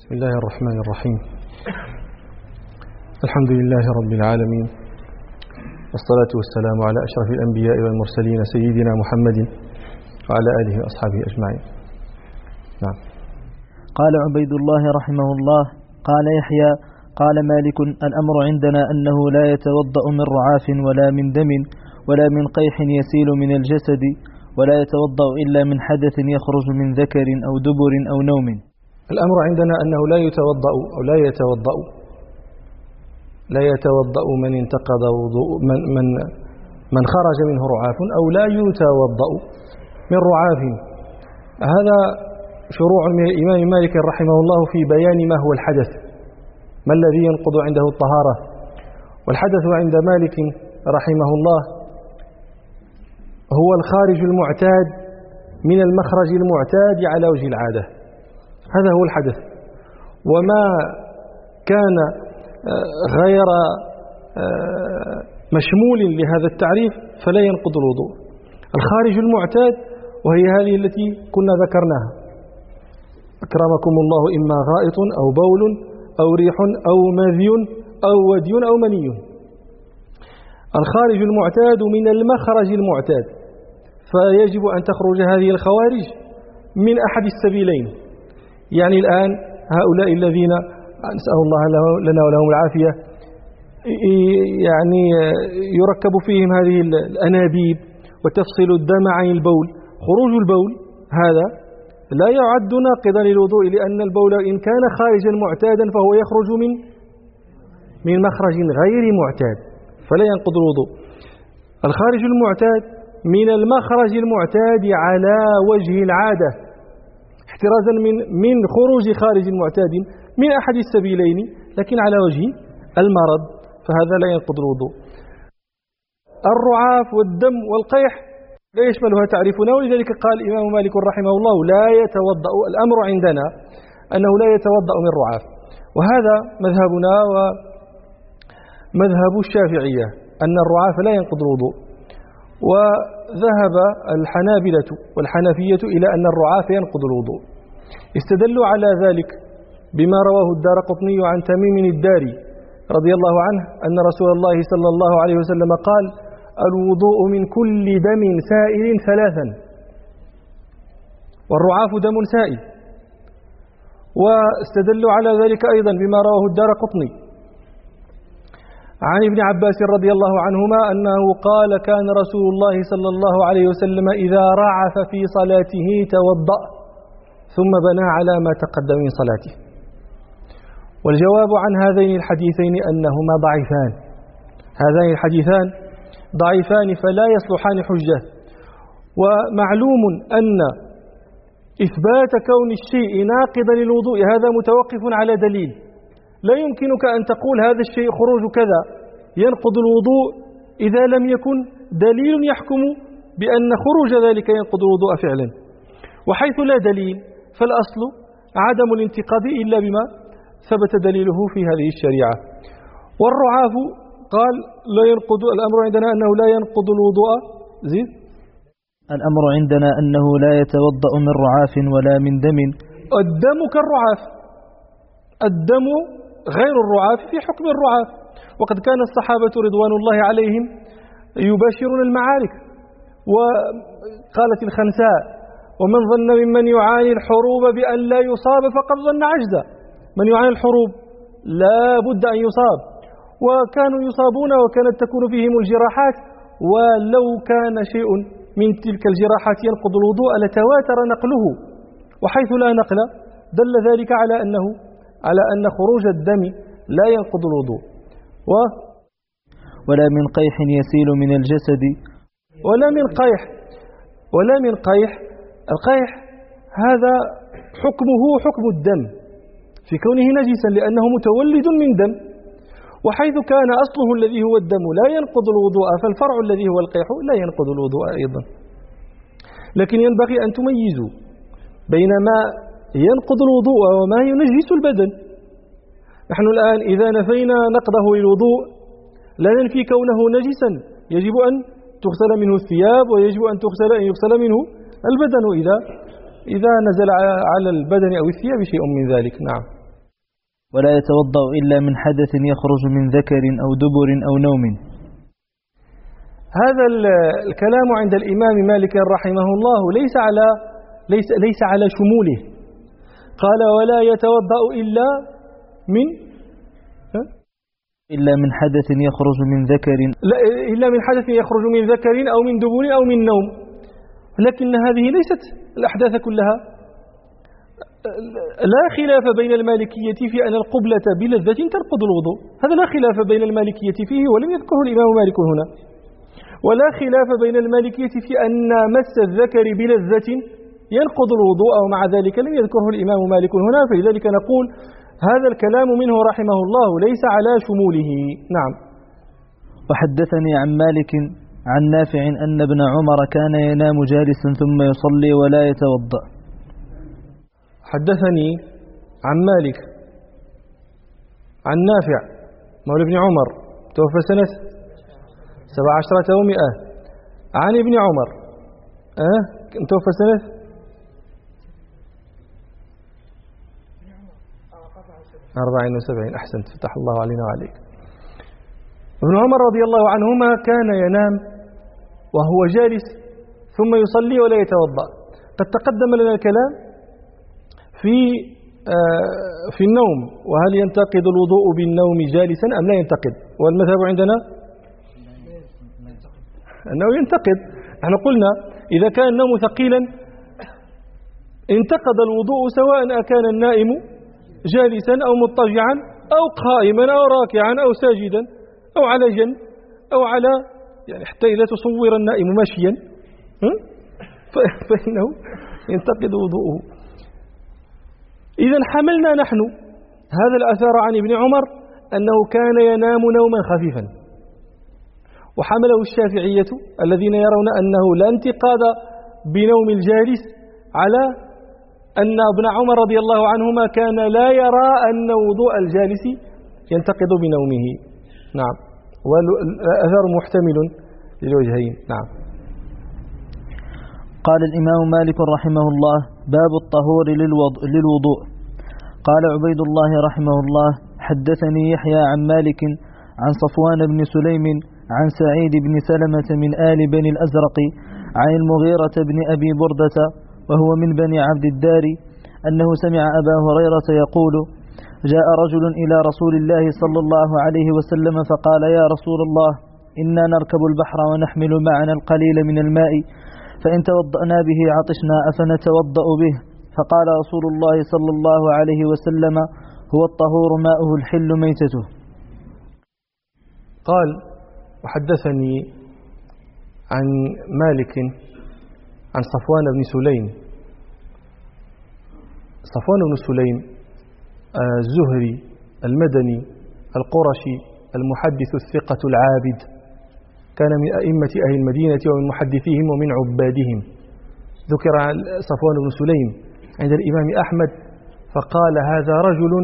بسم الله الرحمن الرحيم. الحمد لله رب العالمين، والصلاة والسلام على أشرف الأنبياء والمرسلين سيدنا محمد وعلى آله وأصحابه أجمعين. نعم. قال عبيد الله رحمه الله: قال يحيى: قال مالك: الأمر عندنا أنه لا يتوضأ من رعاف ولا من دم ولا من قيح يسيل من الجسد، ولا يتوضأ إلا من حدث يخرج من ذكر أو دبر أو نوم. الأمر عندنا أنه لا يتوضأ من انتقض وضوء من خرج منه رعاف، أو لا يتوضأ من رعاف. هذا شروع من الإمام مالك رحمه الله في بيان ما هو الحدث، ما الذي ينقض عنده الطهارة. والحدث عند مالك رحمه الله هو الخارج المعتاد من المخرج المعتاد على وجه العادة، هذا هو الحدث. وما كان غير مشمول لهذا التعريف فلا ينقض الوضوء. الخارج المعتاد وهي هذه التي كنا ذكرناها: أكرمكم الله، إما غائط أو بول أو ريح أو مذي أو ودي أو مني. الخارج المعتاد من المخرج المعتاد، فيجب أن تخرج هذه الخوارج من أحد السبيلين. يعني الآن هؤلاء الذين نسأل الله لنا ولهم العافية يعني يركب فيهم هذه الأنابيب وتفصل الدم عن البول، خروج البول هذا لا يعد ناقضا للوضوء، لأن البول إن كان خارجا معتادا فهو يخرج من مخرج غير معتاد فلا ينقض الوضوء. الخارج المعتاد من المخرج المعتاد على وجه العادة، احترازا من خروج خارج معتاد من أحد السبيلين لكن على وجه المرض، فهذا لا ينقض الوضوء. الرعاف والدم والقيح لا يشملها تعريفنا، ولذلك قال الإمام مالك رحمه الله: لا يتوضأ، الأمر عندنا أنه لا يتوضأ من رعاف. وهذا مذهبنا ومذهب الشافعية، أن الرعاف لا ينقض الوضوء. وذهب الحنابلة والحنفية إلى أن الرعاف ينقض الوضوء. استدلوا على ذلك بما رواه الدارقطني عن تميم الداري رضي الله عنه أن رسول الله صلى الله عليه وسلم قال: الوضوء من كل دم سائل ثلاثا، والرعاف دم سائل. واستدلوا على ذلك أيضا بما رواه الدارقطني عن ابن عباس رضي الله عنهما أنه قال: كان رسول الله صلى الله عليه وسلم إذا رعف في صلاته توضأ ثم بنى على ما تقدم من صلاته. والجواب عن هذين الحديثين أنهما ضعيفان، هذين الحديثان ضعيفان فلا يصلحان حجة. ومعلوم أن إثبات كون الشيء ناقضا للوضوء هذا متوقف على دليل. لا يمكنك أن تقول هذا الشيء خروج كذا ينقض الوضوء إذا لم يكن دليل يحكم بأن خروج ذلك ينقض الوضوء فعلا. وحيث لا دليل فالأصل عدم الانتقاض إلا بما ثبت دليله في هذه الشريعة. والرعاف قال لا ينقض، الأمر عندنا أنه لا ينقض الوضوء. زيد. الأمر عندنا أنه لا يتوضأ من رعاف ولا من دم. الدم كالرعاف، الدم غير الرعاف في حكم الرعاف. وقد كان الصحابة رضوان الله عليهم يباشرون المعارك. وقالت الخنساء: ومن ظن ممن يعاني الحروب بأن لا يصاب فقد ظن عجزا. من يعاني الحروب لا بد أن يصاب، وكانوا يصابون وكانت تكون فيهم الجراحات، ولو كان شيء من تلك الجراحات ينقض الوضوء لتواتر نقله. وحيث لا نقل دل ذلك على أن خروج الدم لا ينقض الوضوء. ولا من قيح يسيل من الجسد، ولا من قيح. القيح هذا حكمه حكم الدم في كونه نجسا لأنه متولد من دم. وحيث كان أصله الذي هو الدم لا ينقض الوضوء، فالفرع الذي هو القيح لا ينقض الوضوء أيضا. لكن ينبغي أن تميزوا بين ما ينقض الوضوء وما ينجس البدن. نحن الآن إذا نفينا نقضه للوضوء لا ننفي كونه نجسا، يجب أن تغسل منه الثياب، ويجب أن يغسل منه البدن إذا نزل على البدن أو الثياب شيء من ذلك. نعم. ولا يتوضأ إلا من حدث يخرج من ذكر أو دبر أو نوم. هذا الكلام عند الإمام مالك رحمه الله ليس على شموله. قال ولا يتوضأ إلا من حدث يخرج من ذكر، لا إلا من حدث يخرج من ذكر أو من دبر أو من نوم. لكن هذه ليست الأحداث كلها. لا خلاف بين المالكية في أن القبلة بلذة تنقض الوضوء، هذا لا خلاف بين المالكية فيه ولم يذكره الإمام مالك هنا. ولا خلاف بين المالكية في أن مس الذكر بلذة ينقض الوضوء، ومع ذلك لم يذكره الإمام مالك هنا. فلذلك نقول هذا الكلام منه رحمه الله ليس على شموله. نعم. وحدثني عن مالك عن نافع أن ابن عمر كان ينام جالسا ثم يصلي ولا يتوضأ. حدثني عن مالك عن نافع مولى ابن عمر توفى سنة 17 و100، عن ابن عمر توفى سنة 74. أحسنت، فتح الله علينا وعليك. ابن عمر رضي الله عنهما كان ينام وهو جالس ثم يصلي ولا يتوضأ. قد تقدم لنا الكلام في النوم، وهل ينتقد الوضوء بالنوم جالسا أم لا ينتقد؟ والمذهب عندنا أنه ينتقد. نحن قلنا إذا كان النوم ثقيلا انتقد الوضوء سواء أكان النائم جالسا أو مضطجعا أو قائما أو راكعا أو ساجدا أو على جنب أو على يعني حتى إذا تصور النائم ماشيا فإنه ينتقد وضوءه. إذا حملنا نحن هذا الأثر عن ابن عمر أنه كان ينام نوما خفيفا، وحمله الشافعية الذين يرون أنه لا انتقاد بنوم الجالس على أن ابن عمر رضي الله عنهما كان لا يرى أن وضوء الجالس ينتقد بنومه. نعم، والأثر محتمل للوجهين. نعم. قال الإمام مالك رحمه الله: باب الطهور للوضوء. قال عبيد الله رحمه الله: حدثني يحيى عن مالك عن صفوان بن سليم عن سعيد بن سلمة من آل بني الأزرق عن المغيرة بن أبي بردة وهو من بني عبد الدار أنه سمع أبا هريرة يقول: جاء رجل إلى رسول الله صلى الله عليه وسلم فقال: يا رسول الله، إنا نركب البحر ونحمل معنا القليل من الماء، فإن توضأنا به عطشنا أفنتوضأ به؟ فقال رسول الله صلى الله عليه وسلم: هو الطهور ماؤه الحل ميتته. قال: وحدثني عن مالك عن صفوان بن سليم. صفوان بن سليم الزهري المدني القرشي المحدث الثقة العابد، كان من أئمة أهل المدينة ومن محدثيهم ومن عبادهم. ذكر صفوان بن سليم عند الإمام أحمد فقال: هذا رجل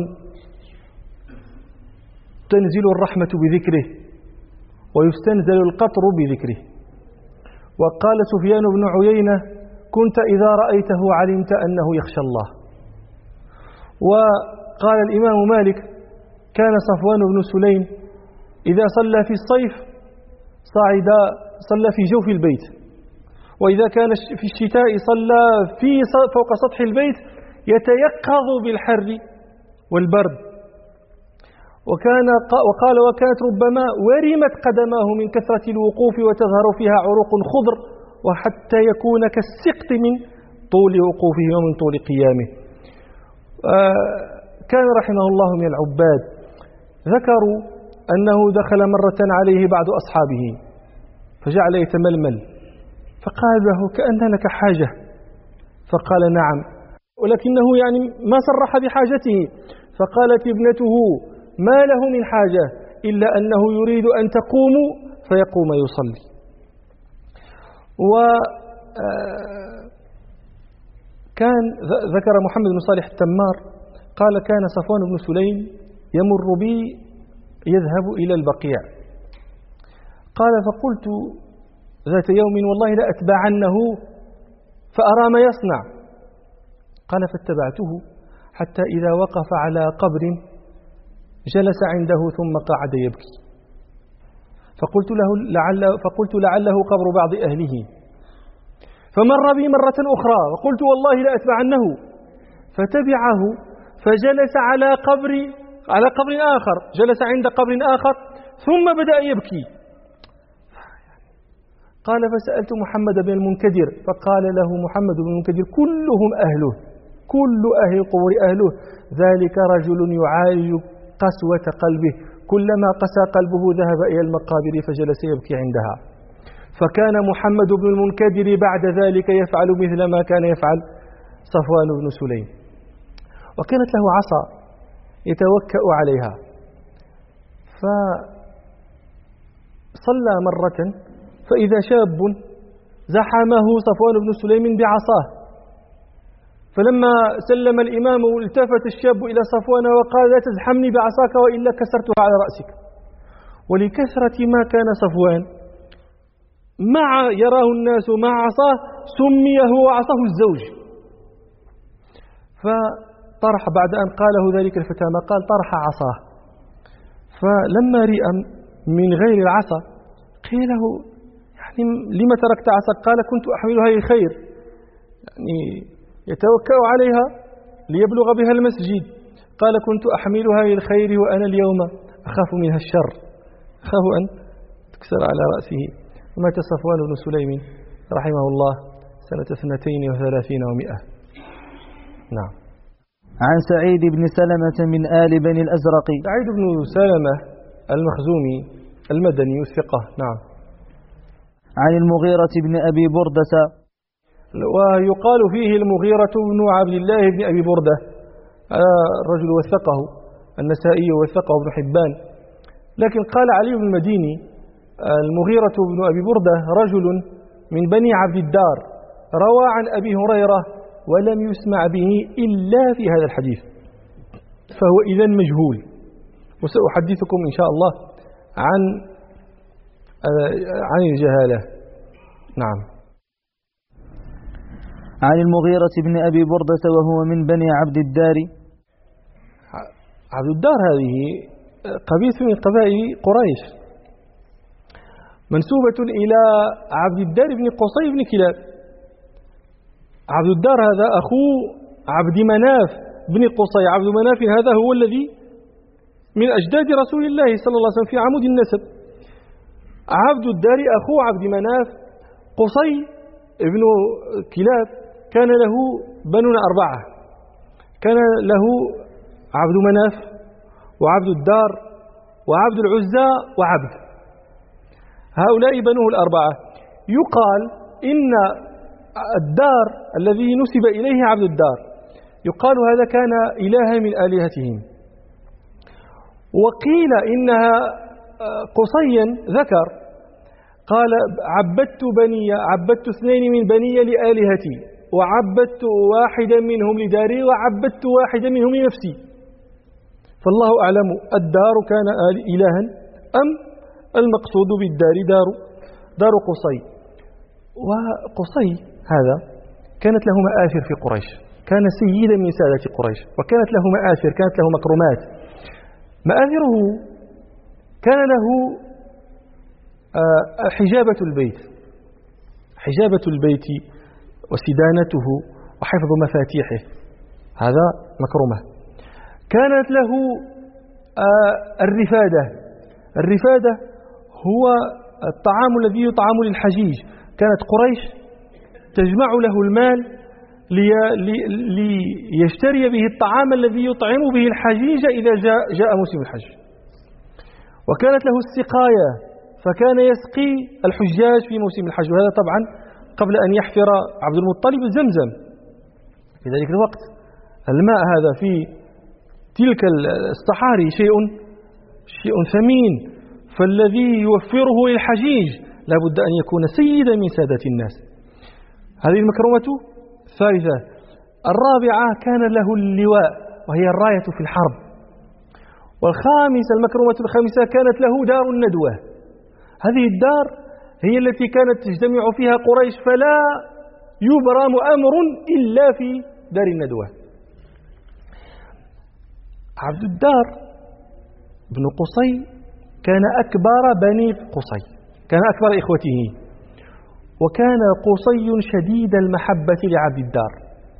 تنزل الرحمة بذكره ويستنزل القطر بذكره. وقال سفيان بن عيينة: كنت إذا رأيته علمت أنه يخشى الله. وقال الإمام مالك: كان صفوان بن سليم إذا صلى في الصيف صلى في جوف البيت، وإذا كان في الشتاء صلى فوق سطح البيت يتيقظ بالحر والبرد. وقال: وكانت ربما ورمت قدماه من كثرة الوقوف وتظهر فيها عروق خضر، وحتى يكون كالسقط من طول وقوفه ومن طول قيامه. كان رحمه الله من العباد. ذكروا أنه دخل مرة عليه بعض أصحابه فجعل يتململ، فقال له: كأن لك حاجة؟ فقال: نعم، ولكنه يعني ما صرح بحاجته. فقالت ابنته: ما له من حاجة إلا أنه يريد أن تقوموا فيقوم يصلي. وكان ذكر محمد بن صالح التمار قال: كان صفوان بن سليم يمر بي يذهب إلى البقيع. قال: فقلت ذات يوم: والله لا أتبعنه فأرى ما يصنع. قال: فاتبعته حتى إذا وقف على قبر جلس عنده ثم قعد يبكي، فقلت لعله قبر بعض أهله، فمر بي مرة أخرى وقلت والله لا أتبعنه، فتبعه فجلس على قبر آخر، جلس عند قبر آخر ثم بدأ يبكي. قال فسألت محمد بن المنكدر فقال له محمد بن المنكدر كلهم أهله، كل أهل القبور أهله، ذلك رجل يعالج قسوة قلبه، كلما قسى قلبه ذهب إلى المقابر فجلس يبكي عندها. فكان محمد بن المنكدر بعد ذلك يفعل مثل ما كان يفعل صفوان بن سليم. وكانت له عصا يتوكأ عليها، فصلى مرة فإذا شاب زحمه صفوان بن سليم بعصاه، فلما سلم الإمام التفت الشاب إلى صفوان وقال لا تزحمني بعصاك وإلا كسرتها على رأسك. ولكثرة ما كان صفوان يراه الناس مع عصاه سمي هو عصاه الزوج. فطرح بعد أن قاله ذلك الفتى ما قال طرح عصاه، فلما رئم من غير العصا قيل له يعني لما تركت عصاك؟ قال كنت أحملها للخير، يعني يتوكأ عليها ليبلغ بها المسجد. قال كنت أحملها للخير وأنا اليوم أخاف منها الشر، أخاف أن تكسر على رأسه. ومات صفوان بن سليم رحمه الله سنة 32 و100. نعم. عن سعيد بن سلمة من آل بني الأزرق. سعيد بن سلمة المخزومي المدني الثقة. نعم. عن المغيرة بن أبي بردة. ويقال فيه المغيرة بن عبد الله بن أبي بردة، الرجل وثقه النسائي ووثقه ابن حبان، لكن قال علي بن المديني المغيرة بن أبي بردة رجل من بني عبد الدار، روى عن أبي هريرة ولم يسمع به إلا في هذا الحديث، فهو إذن مجهول. وسأحدثكم إن شاء الله عن الجهالة. نعم. عن المغيرة بن أبي بردة وهو من بني عبد الدار. عبد الدار هذه قبيلة من قبائل قريش، منسوبة إلى عبد الدار بن قصي بن كلاب. عبد الدار هذا أخو عبد مناف بن قصي. عبد مناف هذا هو الذي من أجداد رسول الله صلى الله عليه وسلم في عمود النسب. عبد الدار أخو عبد مناف. قصي ابن كلاب كان له بنون 4، كان له عبد مناف وعبد الدار وعبد العزى وعبد، هؤلاء بنوه 4. يقال إن الدار الذي نسب إليه عبد الدار يقال هذا كان إلها من آلهتهم. وقيل إنها قصيا ذكر قال عبدت 2 من بني لآلهتي، وعبدت واحدا منهم لداري، وعبدت واحدا منهم لنفسي. فالله أعلم الدار كان إلها أم المقصود بالدار دار قصي. وقصي هذا كانت له مآثر في قريش، كان سيدا من سادة قريش، وكانت له مآثر، كانت له مكرمات. مآثره كان له حجابة البيت وسدانته وحفظ مفاتيحه، هذا مكرمة. كانت له الرفادة هو الطعام الذي يطعم للحجيج. كانت قريش تجمع له المال ليشتري به الطعام الذي يطعم به الحجيج إذا جاء موسم الحج. وكانت له السقاية، فكان يسقي الحجاج في موسم الحج، وهذا طبعا قبل أن يحفر عبد المطلب زمزم في ذلك الوقت. الماء هذا في تلك الصحاري شيء ثمين، فالذي يوفره للحجيج لا بد أن يكون سيدا من سادة الناس. هذه المكرمة الثالثة. 4 كان له اللواء وهي الراية في الحرب. المكرمة الخامسة كانت له دار الندوة. هذه الدار هي التي كانت تجتمع فيها قريش، فلا يبرم أمر إلا في دار الندوة. عبد الدار بن قصي كان أكبر بني قصي، كان أكبر إخوته، وكان قصي شديد المحبة لعبد الدار،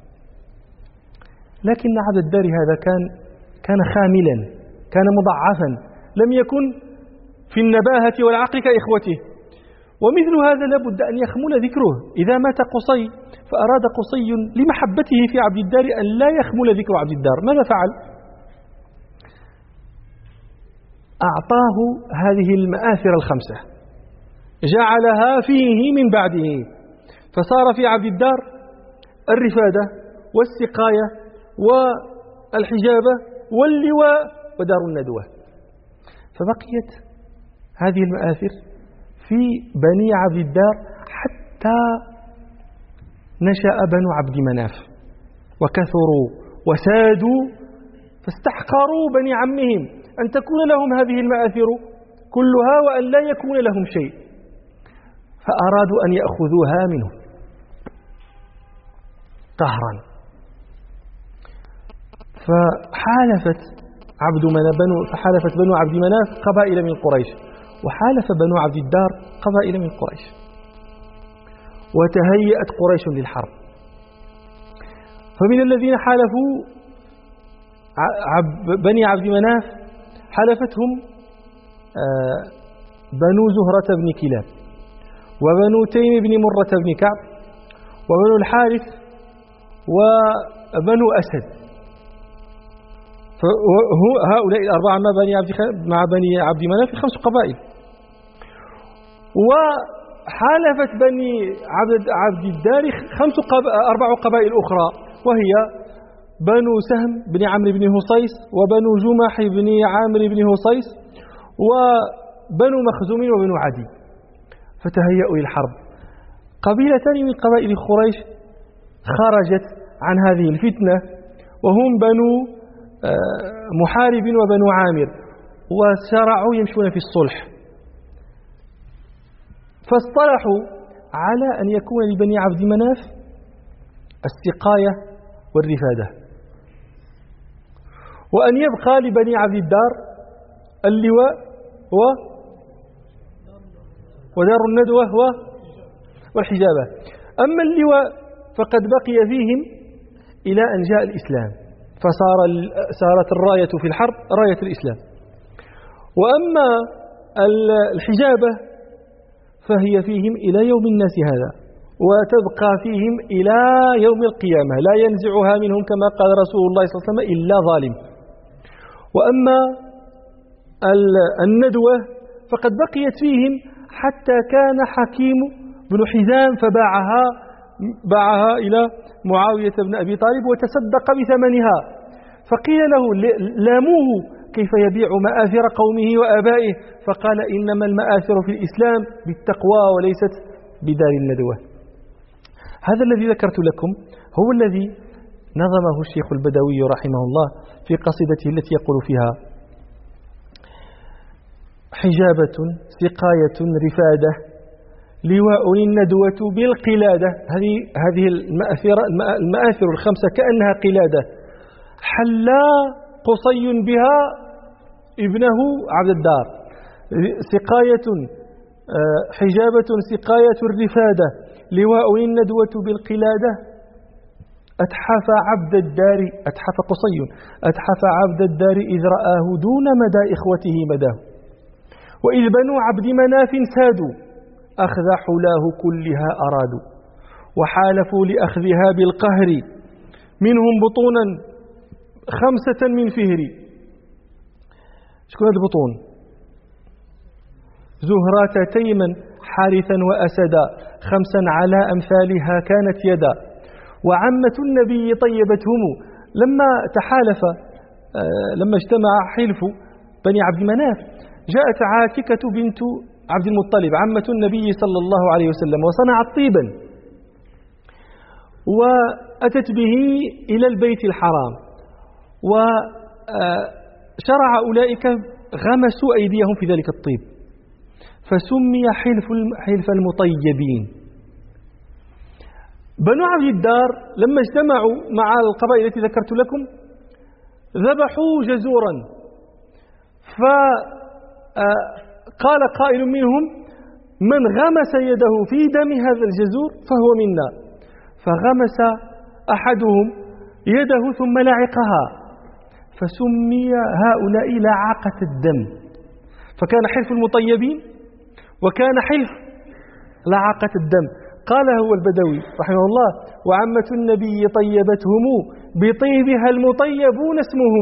لكن عبد الدار هذا كان خاملا، كان مضعفا، لم يكن في النباهة والعقل كإخوته، ومثل هذا لابد أن يخمل ذكره. إذا مات قصي فأراد قصي لمحبته في عبد الدار أن لا يخمل ذكر عبد الدار، ماذا فعل؟ أعطاه هذه المآثر الخمسة، جعلها فيه من بعده، فصار في عبد الدار الرفادة والسقاية والحجابة واللواء ودار الندوة، فبقيت هذه المآثر في بني عبد الدار حتى نشأ بنو عبد مناف وكثروا وسادوا، فاستحقروا بني عمهم أن تكون لهم هذه المآثر كلها وأن لا يكون لهم شيء، فأرادوا أن يأخذوها منه قهرا، فحالفت بنو عبد مناف قبائل من قريش، وحالف بنو عبد الدار قبائل من قريش، وتهيأت قريش للحرب. فمن الذين حالفوا بني عبد مناف حالفتهم بنو زهرة بن كلاب، وبنو تيم بن مرة بن كعب، وبنو الحارث، وبنو أسد. هؤلاء الأربعة مع بني عبد مناف 5 قبائل. وحالفت بني عبد الدار 4 قبائل أخرى، وهي بنو سهم بن عمرو بن هصيص، وبنو جمح بن عامر بن هصيص، وبنو مخزوم وبنو عدي، فتهيأوا للحرب. قبيلتان من قبائل قريش خرجت عن هذه الفتنة، وهم بنو محارب وبنو عامر، وشرعوا يمشون في الصلح، فاصطلحوا على أن يكون لبني عبد مناف السقاية والرفادة، وأن يبقى لبني عبد الدار اللواء ودار الندوة والحجابة. أما اللواء فقد بقي فيهم إلى أن جاء الإسلام، فصارت الراية في الحرب راية الإسلام. وأما الحجابة فهي فيهم إلى يوم الناس هذا، وتبقى فيهم إلى يوم القيامة، لا ينزعها منهم كما قال رسول الله صلى الله عليه وسلم إلا ظالم. وأما الندوة فقد بقيت فيهم حتى كان حكيم بن حزام باعها إلى معاوية بن أبي طالب وتصدق بثمنها، فقيل له لاموه كيف يبيع مآثر قومه وآبائه، فقال إنما المآثر في الإسلام بالتقوى وليست بدار الندوة. هذا الذي ذكرت لكم هو الذي نظمه الشيخ البدوي رحمه الله في قصيدته التي يقول فيها: حجابة سقاية رفادة لواء الندوة بالقلادة. هذه المآثر 5 كأنها قلادة، حلا قصي بها ابنه عبد الدار، سقاية حجابة سقاية الرفادة لواء الندوة بالقلادة، أتحف عبد الدار إذ رآه دون مدى إخوته مداه، وإذ بنو عبد مناف سادوا أخذ حلاه كلها أرادوا، وحالفوا لأخذها بالقهر منهم بطونا 5 من فهري. شكون هذه البطون؟ زهرة تيما حارثا وأسدا، 5 على أمثالها كانت يدا، وعمة النبي طيبتهم. لما اجتمع حلف بني عبد مناف جاءت عاتكة بنت عبد المطلب عمة النبي صلى الله عليه وسلم وصنعت طيبا وأتت به إلى البيت الحرام، وشرع أولئك غمسوا أيديهم في ذلك الطيب، فسمي حلف المطيبين. بنو عبد الدار لما اجتمعوا مع القبائل التي ذكرت لكم ذبحوا جزورا، فقال قائل منهم: من غمس يده في دم هذا الجزور فهو منا. فغمس أحدهم يده ثم لعقها، فسمي هؤلاء لعاقة الدم. فكان حلف المطيبين وكان حلف لعاقة الدم. قال هو البدوي رحمه الله: وعمة النبي طيبتهم بطيبها المطيبون اسمهم،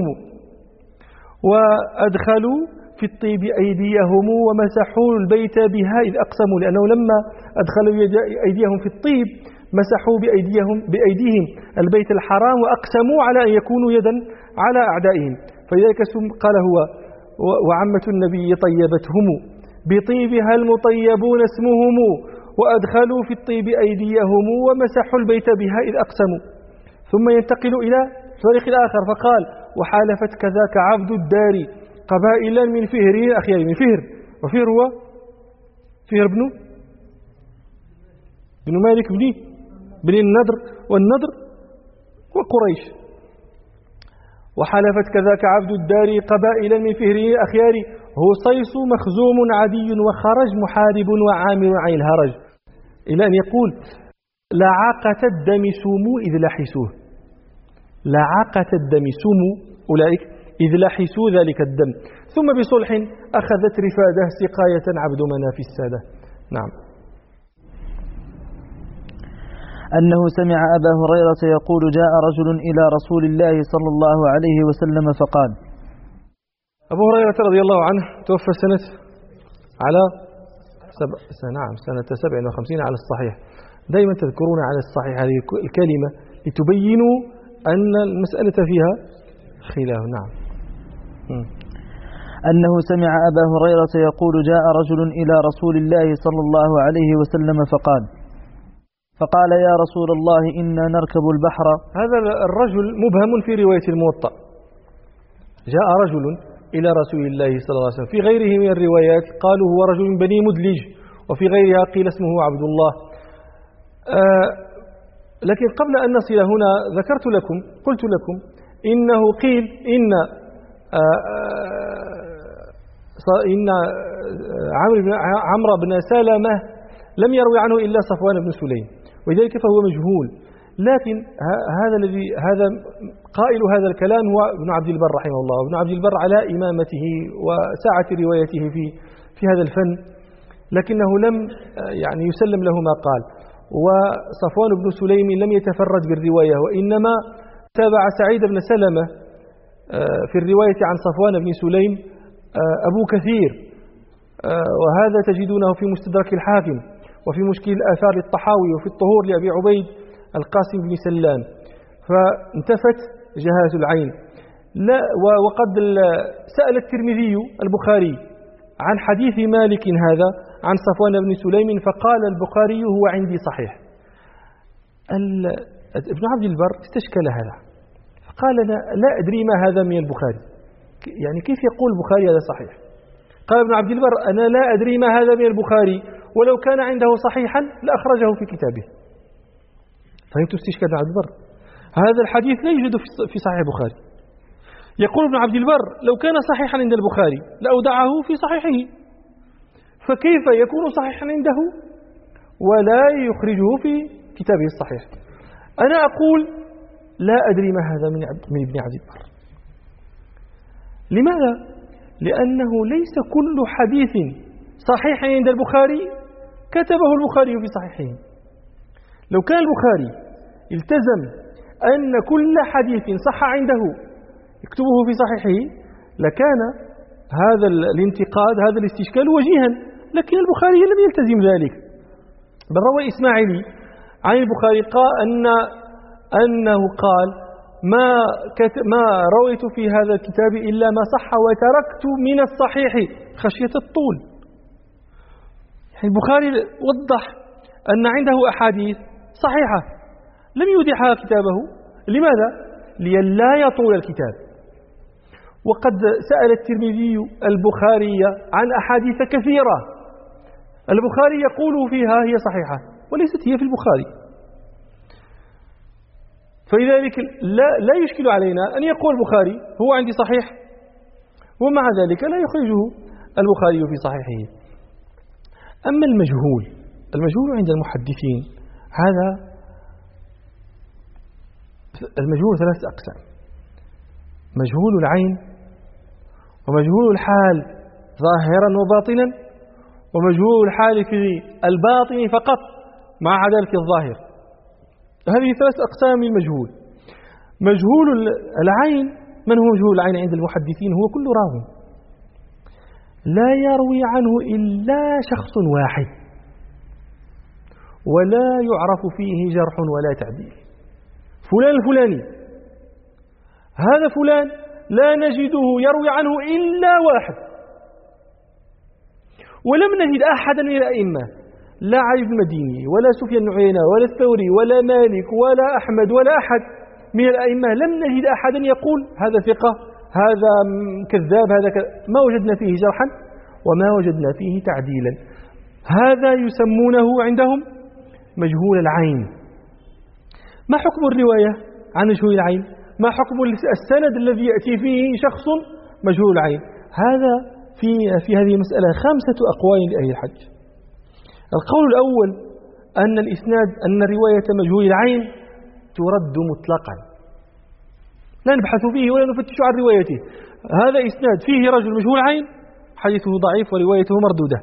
وأدخلوا في الطيب أيديهم ومسحوا البيت بها إذ أقسموا، لأنه لما أدخلوا أيديهم في الطيب مسحوا بأيديهم البيت الحرام وأقسموا على أن يكونوا يدا على أعدائهم. فلذلك قال هو: وعمة النبي طيبتهم بطيبها المطيبون اسمهم، وأدخلوا في الطيب أيديهم ومسحوا البيت بها إذ أقسموا. ثم ينتقل إلى الفريق الآخر فقال: وحالفت كذاك عبد الدار قبائلا من فهر أخيار. من فهر، وفهر هو فهر بن مالك بن النضر، والنضر وقريش. وحلفت كذاك عبد الدار قبائلا من فهر أخيار، هصيص مخزوم عدي وخرج محارب وعامر عن الهرج، إلى أن يقول: لعاقة الدم سموا إذ لحسوه. لعاقة الدم سموا أولئك إذ لحسوا ذلك الدم، ثم بصلح أخذت رفاده سقاية عبد مناف السادة. نعم. أنه سمع أبا هريرة يقول: جاء رجل إلى رسول الله صلى الله عليه وسلم فقال. أبو هريرة رضي الله عنه توفى سنة 57 على الصحيح. دائما تذكرون على الصحيح هذه الكلمة لتبينوا أن المسألة فيها خلاف. نعم. أنه سمع أبا هريرة يقول: جاء رجل إلى رسول الله صلى الله عليه وسلم فقال: يا رسول الله إنا نركب البحر. هذا الرجل مبهم في رواية الموطأ. جاء رجل إلى رسول الله صلى الله عليه وسلم. في غيره من الروايات قالوا هو رجل من بني مدلج، وفي غيرها قيل اسمه عبد الله. لكن قبل أن نصل هنا قلت لكم إنه قيل إن عمرو بن سلمة لم يروي عنه إلا صفوان بن سليم، ولذلك فهو مجهول. لكن هذا قائل هذا الكلام هو ابن عبد البر رحمه الله. ابن عبد البر على إمامته وسعة روايته في هذا الفن، لكنه لم يعني يسلم له ما قال. وصفوان بن سليم لم يتفرد بالرواية، وإنما تابع سعيد بن سلمة في الرواية عن صفوان بن سليم أبو كثير، وهذا تجدونه في مستدرك الحاكم وفي مشكل الآثار للطحاوي وفي الطهور لأبي عبيد القاسم بن سلام، فانتفت جهاز العين. لا وقد سأل الترمذي البخاري عن حديث مالك هذا عن صفوان بن سليم، فقال البخاري هو عندي صحيح. ابن عبد البر استشكل هذا فقال: لا أدري ما هذا من البخاري، يعني كيف يقول البخاري هذا صحيح؟ قال ابن عبد البر: أنا لا أدري ما هذا من البخاري، ولو كان عنده صحيحا لأخرجه في كتابه. فهمت استشكال ابن عبد البر؟ هذا الحديث لا يوجد في صحيح البخاري. يقول ابن عبد البر: لو كان صحيحا عند البخاري لأودعه في صحيحه، فكيف يكون صحيحا عنده ولا يخرجه في كتابه الصحيح؟ أنا أقول لا أدري ما هذا من ابن عبد البر. لماذا؟ لأنه ليس كل حديث صحيح عند البخاري كتبه البخاري في صحيحه. لو كان البخاري التزم أن كل حديث صح عنده يكتبه في صحيحه لكان هذا الانتقاد هذا الاستشكال وجيها، لكن البخاري لم يلتزم ذلك. بل روى الإسماعيلي عن البخاري قال أنه قال: ما رويت في هذا الكتاب إلا ما صح وتركت من الصحيح خشية الطول. يعني البخاري وضح أن عنده أحاديث صحيحة لم يودعها كتابه. لماذا؟ لئلا يطول الكتاب. وقد سأل الترمذي البخاري عن أحاديث كثيرة البخاري يقول فيها هي صحيحة وليست هي في البخاري، فلذلك لا يشكل علينا أن يقول البخاري هو عندي صحيح ومع ذلك لا يخرجه البخاري في صحيحه. أما المجهول عند المحدثين هذا المجهول 3 أقسام: مجهول العين، ومجهول الحال ظاهرا وباطنا، ومجهول الحال في الباطن فقط مع عدالة الظاهر. هذه 3 أقسام للمجهول. مجهول العين، من هو مجهول العين عند المحدثين؟ هو كل راو لا يروي عنه إلا شخص واحد، ولا يعرف فيه جرح ولا تعديل. فلان الفلاني، هذا فلان لا نجده يروي عنه إلا واحد، ولم نجد أحدا من الأئمة، لا علي بن المديني ولا سفيان بن عيينة ولا الثوري ولا مالك ولا أحمد ولا أحد من الأئمة، لم نجد أحدا يقول هذا ثقة، هذا كذاب، هذا ما وجدنا فيه جرحا وما وجدنا فيه تعديلا. هذا يسمونه عندهم مجهول العين. ما حكم الرواية عن مجهول العين؟ ما حكم السند الذي يأتي فيه شخص مجهول العين؟ هذا في هذه المسألة 5 أقوال لأهل الحج. القول الأول أن رواية مجهول العين ترد مطلقا، لا نبحث فيه ولا نفتش عن روايته. هذا إسناد فيه رجل مجهول العين، حديثه ضعيف وروايته مردودة.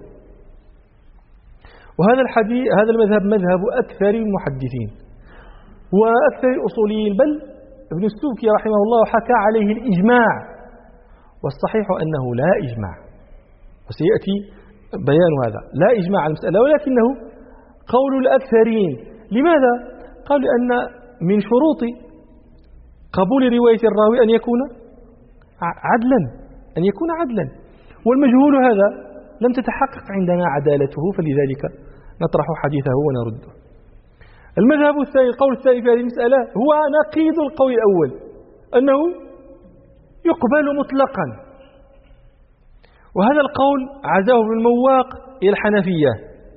هذا المذهب مذهب أكثر المحدثين وأكثر الأصوليين، بل ابن السبكي رحمه الله حكى عليه الإجماع، والصحيح أنه لا إجماع، وسيأتي بيان هذا. لا إجماع على المسألة، ولكنه قول الأكثرين. لماذا؟ قالوا أن من شروط قبول رواية الراوي أن يكون عدلا، والمجهول هذا لم تتحقق عندنا عدالته، فلذلك نطرح حديثه ونرده. المذهب الثاني، القول الثاني في هذه المسألة هو نقيض القول الأول، أنه يقبل مطلقا، وهذا القول عزاه ابن المواق إلى الحنفية،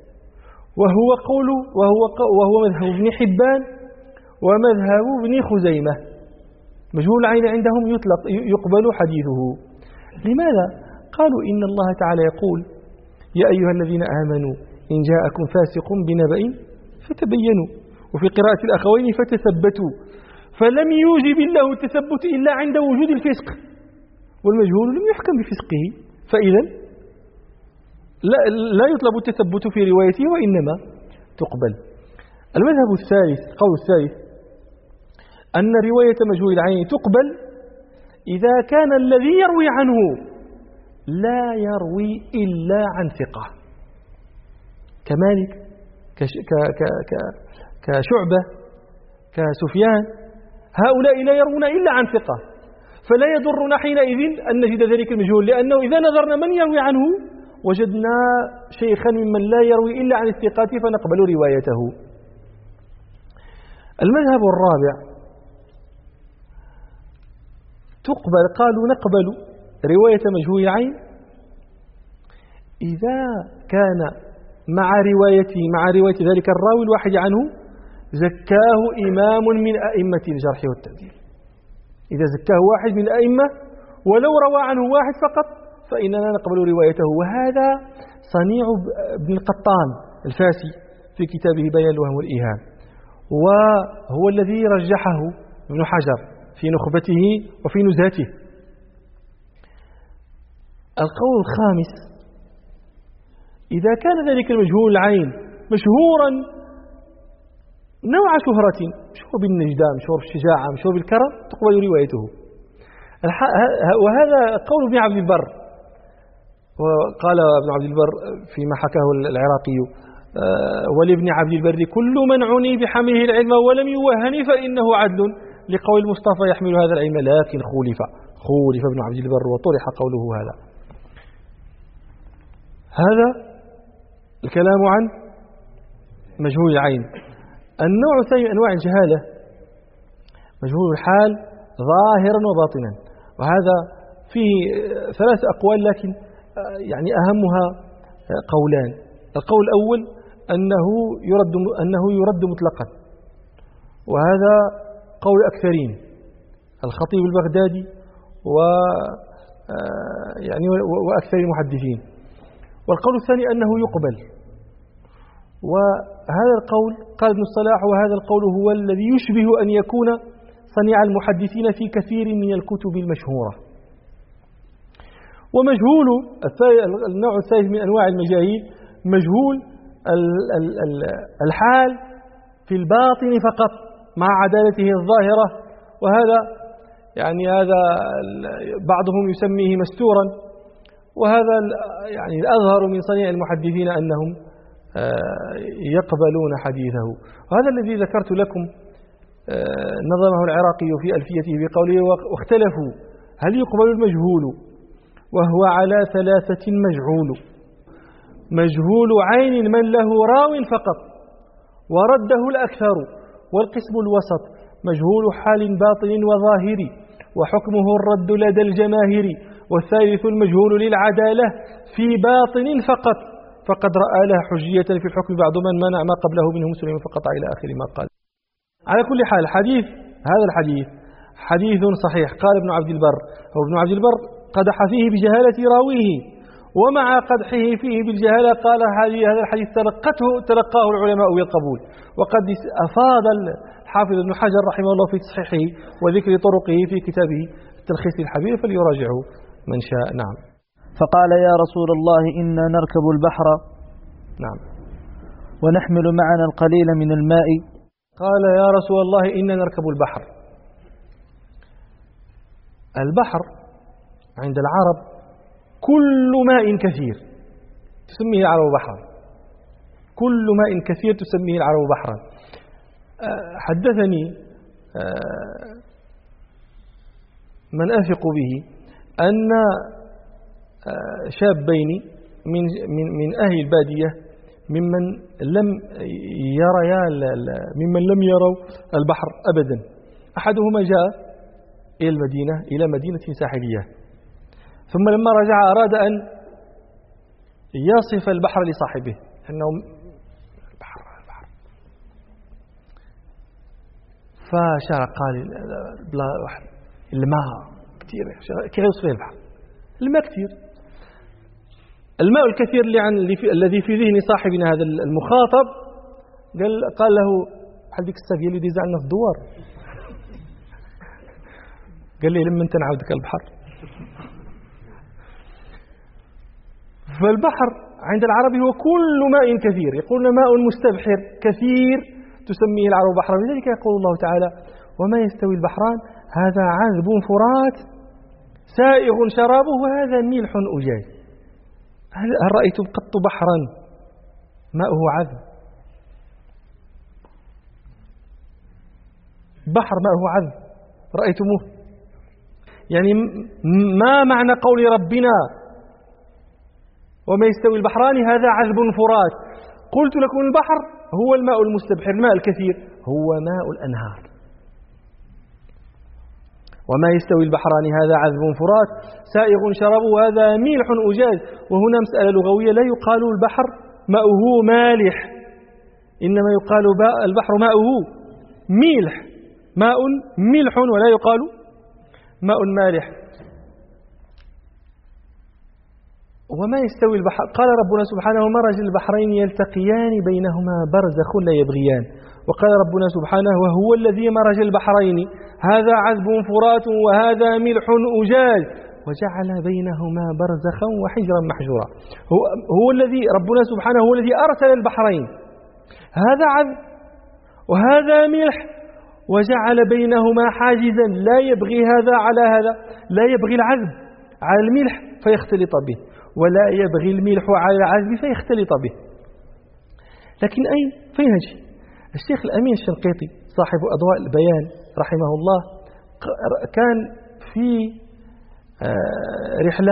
وهو مذهب ابن حبان ومذهب ابن خزيمة. مجهول العين عندهم يقبل حديثه. لماذا؟ قالوا إن الله تعالى يقول: يا أيها الذين آمنوا إن جاءكم فاسق بنبأ فتبينوا، وفي قراءة الأخوين فتثبتوا، فلم يوجب الله التثبت إلا عند وجود الفسق، والمجهول لم يحكم بفسقه، فإذا لا يطلب التثبت في روايته وإنما تقبل. المذهب الثالث، القول الثالث، أن رواية مجهول العين تقبل إذا كان الذي يروي عنه لا يروي إلا عن ثقة، كمالك كشعبة كسفيان، هؤلاء لا يروون إلا عن ثقة، فلا يضرنا حينئذ أن نجد ذلك المجهول، لأنه إذا نظرنا من يروي عنه وجدنا شيخا ممن لا يروي إلا عن الثقات فنقبل روايته. المذهب الرابع قالوا نقبل رواية مجهول العين إذا كان مع رواية ذلك الراوي الواحد عنه زكاه إمام من أئمة الجرح والتعديل. إذا زكاه واحد من الأئمة ولو روى عنه واحد فقط فإننا نقبل روايته. وهذا صنيع ابن القطان الفاسي في كتابه بيان الوهم والإيهام، وهو الذي رجحه ابن حجر في نخبته وفي نزهته. القول الخامس: إذا كان ذلك المجهول العين مشهورا نوع شهرة، مشهور بالنجدة، مشهور بالشجاعة، مشهور بالكرم، تقبل روايته. وهذا قول ابن عبد البر، وقال ابن عبد البر فيما حكاه العراقي: ولابن عبد البر كل من عني بحمله العلم ولم يوهن فإنه عدل، لقول المصطفى يحمل هذا العلم لكن خولف ابن عبد البر وطرح قوله. هذا الكلام عن مجهول العين. النوع الثاني من أنواع الجهالة مجهول الحال ظاهرا وباطنا، وهذا فيه 3 أقوال، لكن يعني أهمها قولان. القول الأول أنه يرد مطلقا، وهذا قول أكثرين، الخطيب البغدادي يعني وأكثر المحدثين. والقول الثاني أنه يقبل، وهذا القول قال ابن الصلاح وهذا القول هو الذي يشبه أن يكون صنيع المحدثين في كثير من الكتب المشهورة. ومجهول النوع الثالث من أنواع المجاهيل مجهول الحال في الباطن فقط مع عدالته الظاهرة، وهذا يعني هذا بعضهم يسميه مستورا، وهذا يعني الأظهر من صنيع المحدثين أنهم يقبلون حديثه. وهذا الذي ذكرت لكم نظمه العراقي في ألفيته بقوله واختلفوا هل يقبل المجهول وهو على ثلاثة مجعول: مجهول عين من له راو فقط ورده الأكثر، والقسم الوسط مجهول حال باطن وظاهر وحكمه الرد لدى الجماهير، والثالث المجهول للعدالة في باطن فقط فقد رأى له حجية في الحكم بعض من منع ما قبله منه مسلم فقط إلى آخر ما قال. على كل حال هذا الحديث حديث صحيح. قال ابن عبد البر قدح فيه بجهالة راويه، ومع قدحه فيه بالجهالة قال هذا الحديث تلقاه العلماء بالقبول. وقد أفاض الحافظ ابن حجر رحمه الله في تصحيحه وذكر طرقه في كتابه التلخيص الحبير فليراجعه من شاء. نعم. فقال يا رسول الله إنا نركب البحر نعم ونحمل معنا القليل من الماء. قال يا رسول الله إنا نركب البحر. البحر عند العرب كل ماء كثير تسميه العرب بحرا، كل ماء كثير تسميه العرب بحرا. حدثني من أثق به أن شابين من أهل البادية ممن لم يروا البحر أبدا. أحدهما جاء إلى مدينة ساحلية، ثم لما رجع أراد أن يصف البحر لصاحبه أنه البحر فشار قال الماء كثير، كيف يوصف البحر؟ الماء كثير، الماء الكثير الذي في ذهن صاحبنا هذا المخاطب قال له بحال ديك السافيه اللي ديزا عندنا في الدوار. قال لي لما انت نعاودك البحر. فالبحر عند العرب هو كل ماء كثير، يقولون ماء مستبحر كثير تسميه العرب بحرا. لذلك يقول الله تعالى وما يستوي البحران هذا عذب فرات سائغ شرابه وهذا ملح أجاج. هل رأيتم قط بحرا ماؤه عذب؟ بحر ماؤه عذب رأيتموه؟ يعني ما معنى قول ربنا وما يستوي البحران هذا عذب فرات؟ قلت لكم البحر هو الماء المستبحر، الماء الكثير هو ماء الأنهار. وما يستوي البحران هذا عذب فرات سائغ شرابه وهذا ملح أجاج. وهنا مسألة لغوية، لا يقال البحر ماؤه مالح، إنما يقال البحر ماؤه ملح، ماء ملح ولا يقال ماء مالح. وما يستوي البحر قال ربنا سبحانه مرج البحرين يلتقيان بينهما برزخ لا يبغيان. وقال ربنا سبحانه وهو الذي مرج البحرين هذا عذب فرات وهذا ملح أجاج وجعل بينهما برزخا وحجرا محجورا. هو الذي ربنا سبحانه هو الذي أرسل البحرين هذا عذب وهذا ملح وجعل بينهما حاجزا لا يبغي هذا على هذا، لا يبغي العذب على الملح فيختلط به ولا يبغي الملح على العذب فيختلط به. لكن فين هذا الشيخ الأمين الشنقيطي صاحب أضواء البيان رحمه الله كان في رحلة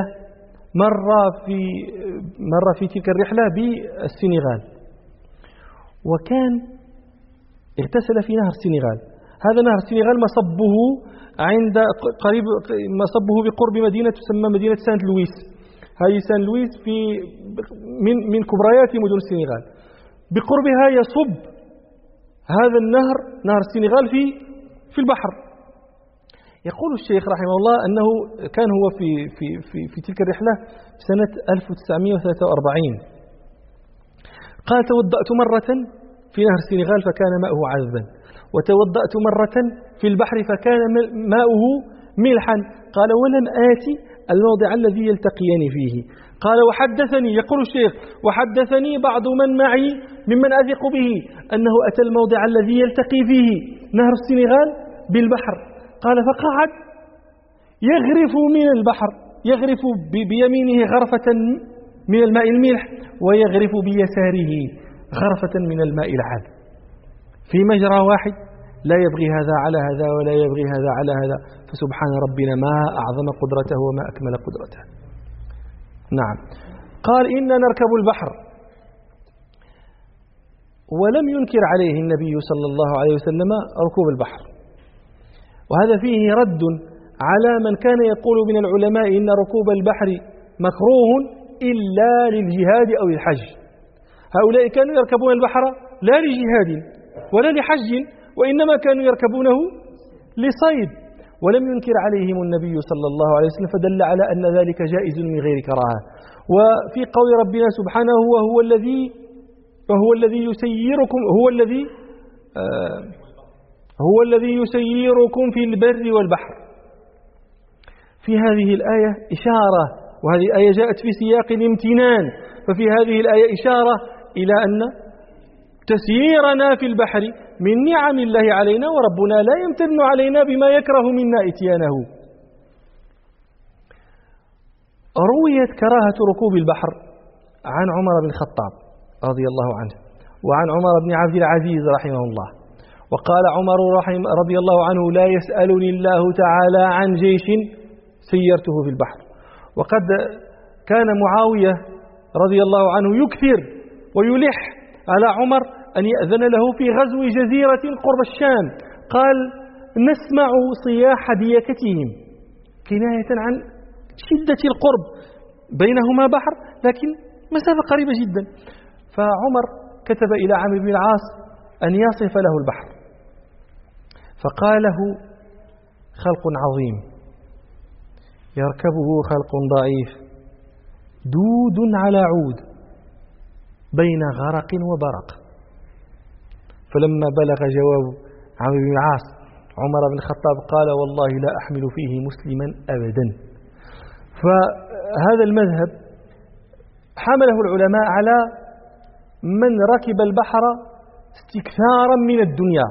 مر في تلك الرحلة بالسنغال، وكان اغتسل في نهر السنغال. هذا نهر السنغال مصبه مصبه بقرب مدينة تسمى مدينة سانت لويس. هذه سان لويس من كبريات مدن السنغال. بقربها يصب هذا النهر نهر السنغال في البحر. يقول الشيخ رحمه الله أنه كان هو في تلك الرحلة سنة 1943. قال توضأت مرة في نهر السنغال فكان ماؤه عذبا، وتوضأت مرة في البحر فكان ماؤه ملحا. قال ولم آتي الموضع الذي يلتقيان فيه. قال وحدثني، يقول الشيخ، وحدثني بعض من معي ممن أثق به أنه أتى الموضع الذي يلتقي فيه نهر السنغال بالبحر. قال فقعد يغرف من البحر، يغرف بيمينه غرفة من الماء الملح، ويغرف بيساره غرفة من الماء العذب، في مجرى واحد، لا يبغي هذا على هذا ولا يبغي هذا على هذا. فسبحان ربنا ما أعظم قدرته وما أكمل قدرته. نعم. قال إننا نركب البحر، ولم ينكر عليه النبي صلى الله عليه وسلم ركوب البحر. وهذا فيه رد على من كان يقول من العلماء إن ركوب البحر مكروه إلا للجهاد أو الحج. هؤلاء كانوا يركبون البحر لا لجهاد ولا لحج، وإنما كانوا يركبونه لصيد، ولم ينكر عليهم النبي صلى الله عليه وسلم، فدل على أن ذلك جائز من غير كراهة. وفي قول ربنا سبحانه وهو الذي يسيركم هو الذي يسيركم في البر والبحر. في هذه الآية إشارة، وهذه الآية جاءت في سياق الامتنان، ففي هذه الآية إشارة إلى أن تسييرنا في البحر من نعم الله علينا، وربنا لا يمتن علينا بما يكره منا إتيانه. رويت كراهة ركوب البحر عن عمر بن الخطاب رضي الله عنه، وعن عمر بن عبد العزيز رحمه الله. وقال عمر رضي الله عنه لا يسألني الله تعالى عن جيش سيرته في البحر. وقد كان معاوية رضي الله عنه يكثر ويلح على عمر أن يأذن له في غزو جزيرة قرب الشام. قال نسمع صياح ديكتهم، كناية عن شدة القرب، بينهما بحر لكن مسافة قريبة جدا. فعمر كتب إلى عمرو بن العاص أن يصف له البحر، فقال له خلق عظيم يركبه خلق ضعيف، دود على عود بين غرق وبرق. فلما بلغ جواب عمرو بن العاص عمر بن الخطاب قال والله لا أحمل فيه مسلما أبدا. فهذا المذهب حمله العلماء على من ركب البحر استكثارا من الدنيا،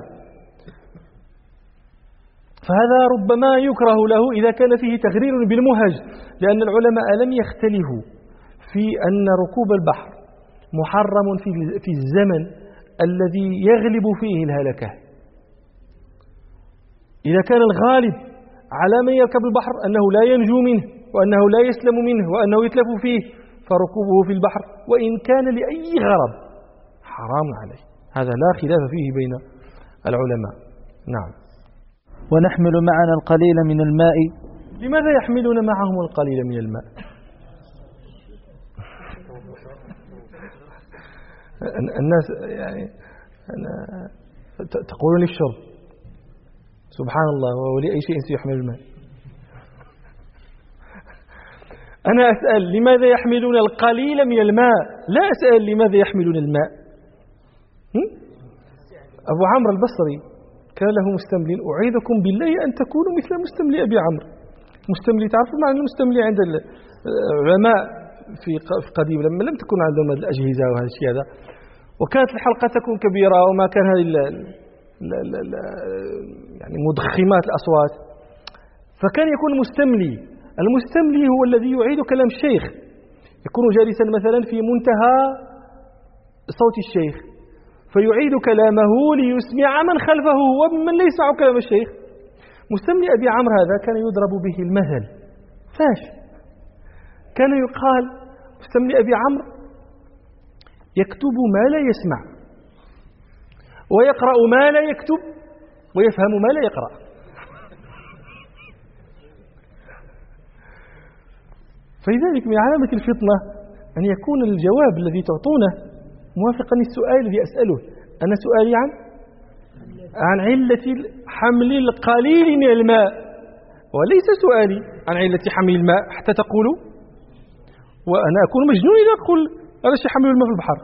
فهذا ربما يكره له إذا كان فيه تغرير بالمهج، لأن العلماء لم يختلفوا في أن ركوب البحر محرم في الزمن الذي يغلب فيه الهلكة. إذا كان الغالب على من يركب البحر أنه لا ينجو منه وأنه لا يسلم منه وأنه يتلف فيه، فركوبه في البحر وإن كان لأي غرض حرام عليه. هذا لا خلاف فيه بين العلماء. نعم. ونحمل معنا القليل من الماء. لماذا يحملون معهم القليل من الماء؟ الناس يعني تقولون الشرب، سبحان الله، ولأي شيء سيحمل الماء. أنا أسأل لماذا يحملون القليل من الماء، لا أسأل لماذا يحملون الماء. أبو عمرو البصري كان له مستملي، أعيذكم بالله أن تكونوا مثل مستملي أبي عمرو. مستملي، تعرفوا معنى المستملي عند العلماء في قديم لما لم تكن عندهم الأجهزة وهذا الشيء هذا، وكانت الحلقة تكون كبيرة وما كان هذه يعني مضخمات الأصوات، فكان يكون مستملي. المستملي هو الذي يعيد كلام الشيخ، يكون جالسا مثلا في منتهى صوت الشيخ فيعيد كلامه ليسمع من خلفه ومن لا يسمع كلام الشيخ. مستملي أبي عمرو هذا كان يضرب به المثل. فاش كان يقال مستملي أبي عمرو يكتب ما لا يسمع، ويقرأ ما لا يكتب، ويفهم ما لا يقرأ. فلذلك من علامة الفطنة أن يكون الجواب الذي تعطونه موافقا للسؤال الذي أسأله. أنا سؤالي عن علة حمل القليل من الماء وليس سؤالي عن علة حمل الماء حتى تقولوا، وأنا أكون مجنون إذا أقول هذا الشيء حمل الماء في البحر.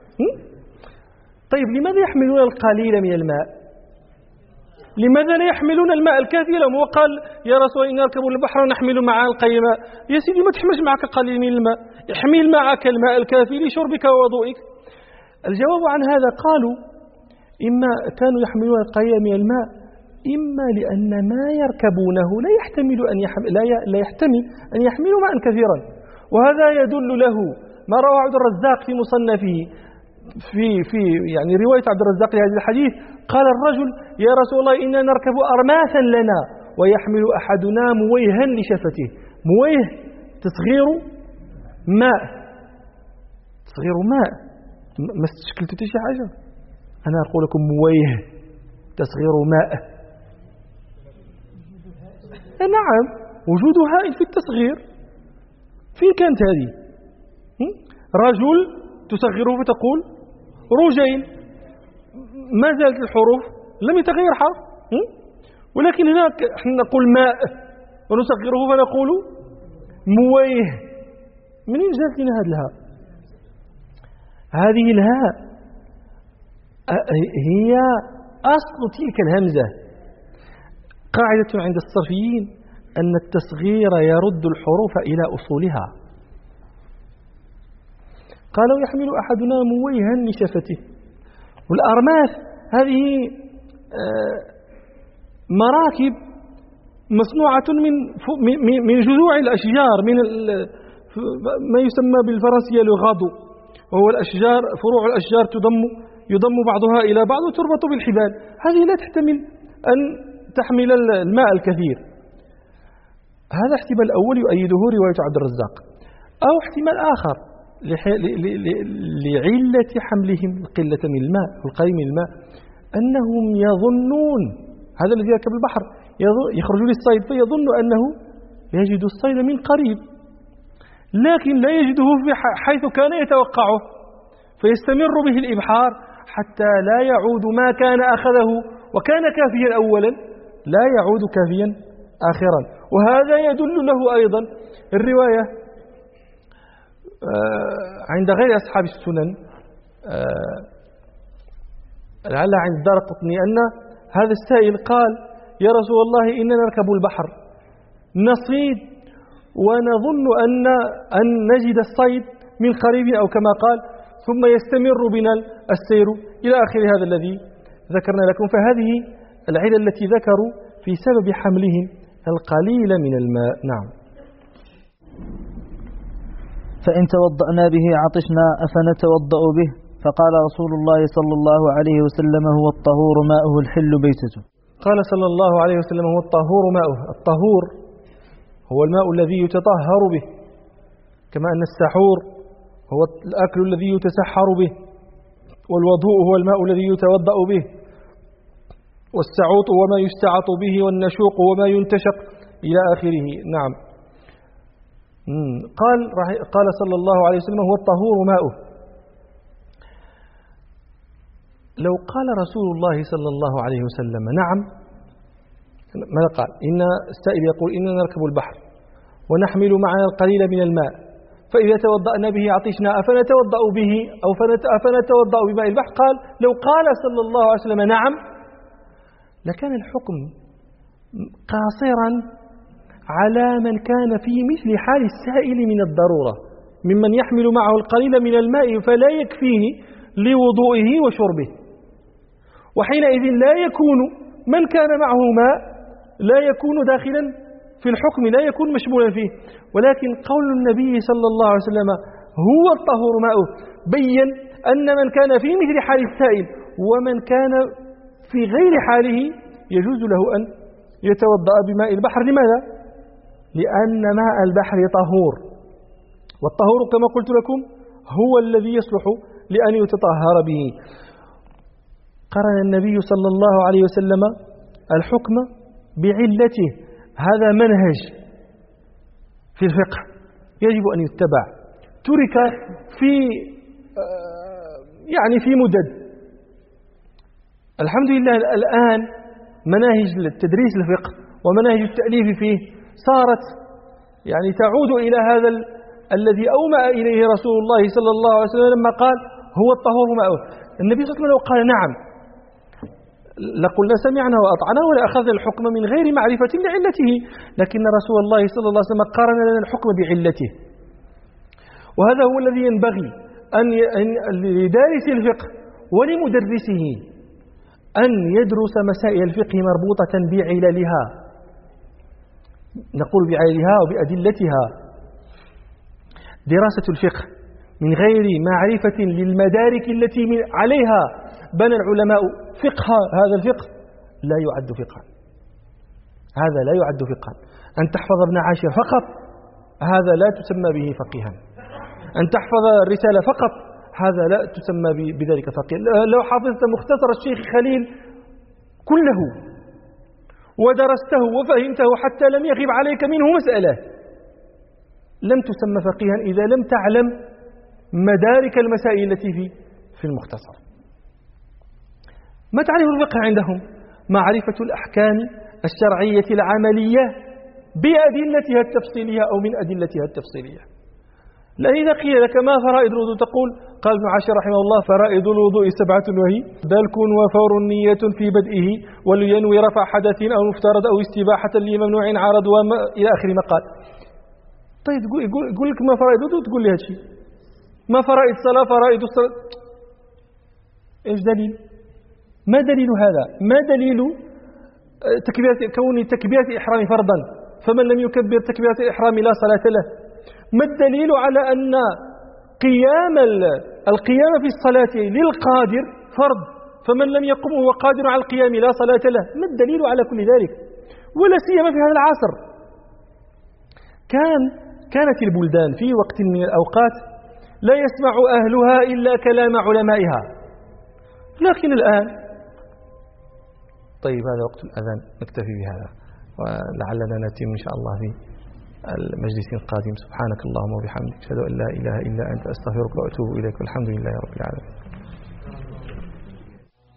طيب لماذا يحملون القليل من الماء؟ لماذا لا يحملون الماء الكافي لهم؟ وقال يا رسول إن نركب البحر ونحمل معه القليل الماء. يا سيدي ما تحملش معك قليل من الماء، احمل معك الماء الكافي لشربك ووضوئك. الجواب عن هذا قالوا إما كانوا يحملون القليل من الماء إما لأن ما يركبونه لا يحتمل أن يحملوا ماء كثيرا، وهذا يدل له ما روى عبد الرزاق في مصنفه في يعني رواية عبد الرزاق لهذا الحديث. قال الرجل يا رسول الله إننا نركب أرماثا لنا ويحمل أحدنا مويها لشفته. مويه تصغير ماء، تصغير ماء، ما استشكلتوا شي حاجة؟ أنا أقول لكم مويه تصغير ماء. نعم وجود هاء في التصغير. فين كانت هذه؟ رجل تصغره فتقول رجيل، ما زالت الحروف لم يتغير حرف، ولكن هناك نحن نقول ماء ونصغره فنقول مويه. منين جاءت لنا هذه الهاء؟ هذه الهاء هي أصل تلك الهمزة. قاعدة عند الصرفيين أن التصغير يرد الحروف إلى أصولها. قالوا يحمل أحدنا مويها لشفته. والأرماث هذه مراكب مصنوعة من جذوع الأشجار، من ما يسمى بالفرنسية الغادو، وهو الأشجار، فروع الأشجار يضم بعضها إلى بعض وتربط بالحبال. هذه لا تحتمل أن تحمل الماء الكثير. هذا احتمال أول يؤيده رواية عبد الرزاق. أو احتمال آخر لعلة حملهم القلة من الماء والقليل من الماء، أنهم يظنون هذا الذي يركب البحر يخرج للصيد فيظن أنه يجد الصيد من قريب، لكن لا يجده حيث كان يتوقعه، فيستمر به الإبحار حتى لا يعود ما كان أخذه وكان كافيا أولا لا يعود كافيا آخرا. وهذا يدل له أيضا الرواية عند غير أصحاب السنن، لعل عند الدارقطني، أن هذا السائل قال يا رسول الله إننا نركب البحر نصيد ونظن أن نجد الصيد من قريب أو كما قال، ثم يستمر بنا السير إلى آخر هذا الذي ذكرنا لكم. فهذه العلة التي ذكروا في سبب حملهم القليل من الماء. نعم. فإن توضأنا به عطشنا أفنتوضأ به؟ فقال رسول الله صلى الله عليه وسلم هو الطهور ماؤه الحل بيتته. قال صلى الله عليه وسلم هو الطهور ماؤه. الطهور هو الماء الذي يتطهر به، كما أن السحور هو الأكل الذي يتسحر به، والوضوء هو الماء الذي يتوضأ به، والسعوط هو ما يستعط به، والنشوق هو ما ينتشق إلى آخره. نعم. قال صلى الله عليه وسلم هو الطهور ماؤه. لو قال رسول الله صلى الله عليه وسلم نعم، ماذا قال؟ إن السائل يقول إننا نركب البحر ونحمل معنا القليل من الماء، فإذا توضأنا به عطشنا أفنتوضأ به أو أفنتوضأ بماء البحر. قال لو قال صلى الله عليه وسلم نعم لكان الحكم قاصرا على من كان في مثل حال السائل من الضرورة، ممن يحمل معه القليل من الماء فلا يكفيه لوضوئه وشربه، وحينئذ لا يكون من كان معه ماء لا يكون داخلا في الحكم، لا يكون مشمولا فيه. ولكن قول النبي صلى الله عليه وسلم هو الطهور ماؤه بين أن من كان في مثل حال السائل ومن كان في غير حاله يجوز له أن يتوضأ بماء البحر. لماذا؟ لأن ماء البحر طهور، والطهور كما قلت لكم هو الذي يصلح لأن يتطهر به. قرن النبي صلى الله عليه وسلم الحكم بعلته. هذا منهج في الفقه يجب أن يتبع، ترك في مدد. الحمد لله الآن مناهج تدريس الفقه ومناهج التأليف فيه صارت يعني تعود إلى هذا الذي أومأ إليه رسول الله صلى الله عليه وسلم لما قال هو الطهور ماؤه. النبي صلى الله عليه وسلم قال نعم لقلنا سمعنا وأطعنا ولا أخذنا الحكم من غير معرفة لعلته، لكن رسول الله صلى الله عليه وسلم قارن لنا الحكم بعلته. وهذا هو الذي ينبغي أن لدارس الفقه ولمدرسه أن يدرس مسائل الفقه مربوطة بعللها، نقول بعللها وبأدلتها. دراسة الفقه من غير معرفة للمدارك التي عليها بنى العلماء فقه هذا الفقه لا يعد فقها، هذا لا يعد فقها. أن تحفظ ابن عاشر فقط هذا لا تسمى به فقيها، أن تحفظ الرسالة فقط هذا لا تسمى بذلك فقيها. لو حفظت مختصر الشيخ خليل كله ودرسته وفهمته حتى لم يغب عليك منه مسألة لم تسمى فقيها إذا لم تعلم مدارك المسائل التي في المختصر. ما تعرف الفقه عندهم؟ معرفة الأحكام الشرعية العملية بأدلتها التفصيلية أو من أدلتها التفصيلية. لأن إذا قيل لك ما فرائض الوضوء تقول قال ابن عاشر رحمه الله فرائض الوضوء 7 وهي دلك وفور نية في بدئه ولينوي رفع حدث أو مفترض أو استباحة لممنوع عارض إلى آخر ما قال. طيب يقول لك ما فرائض الوضوء تقول لي هذا الشيء، ما فرائض الصلاة فرائض الصلاة، إيش دليل؟ ما دليل هذا؟ ما دليل كون تكبيرة الإحرام فرضا فمن لم يكبر تكبيرة الإحرام لا صلاة له؟ ما الدليل على أن القيام في الصلاة للقادر فرض فمن لم يقم هو قادر على القيام لا صلاة له؟ ما الدليل على كل ذلك؟ ولا سيما في هذا العصر كانت البلدان في وقت من الأوقات لا يسمع أهلها إلا كلام علمائها، لكن الآن طيب هذا وقت الأذان نكتفي بهذا ولعلنا نتم إن شاء الله في المجلس القادم. سبحانك اللهم وبحمدك أشهد أن لا إله إلا أنت أستغفرك وأتوب إليك والحمد لله رب العالمين.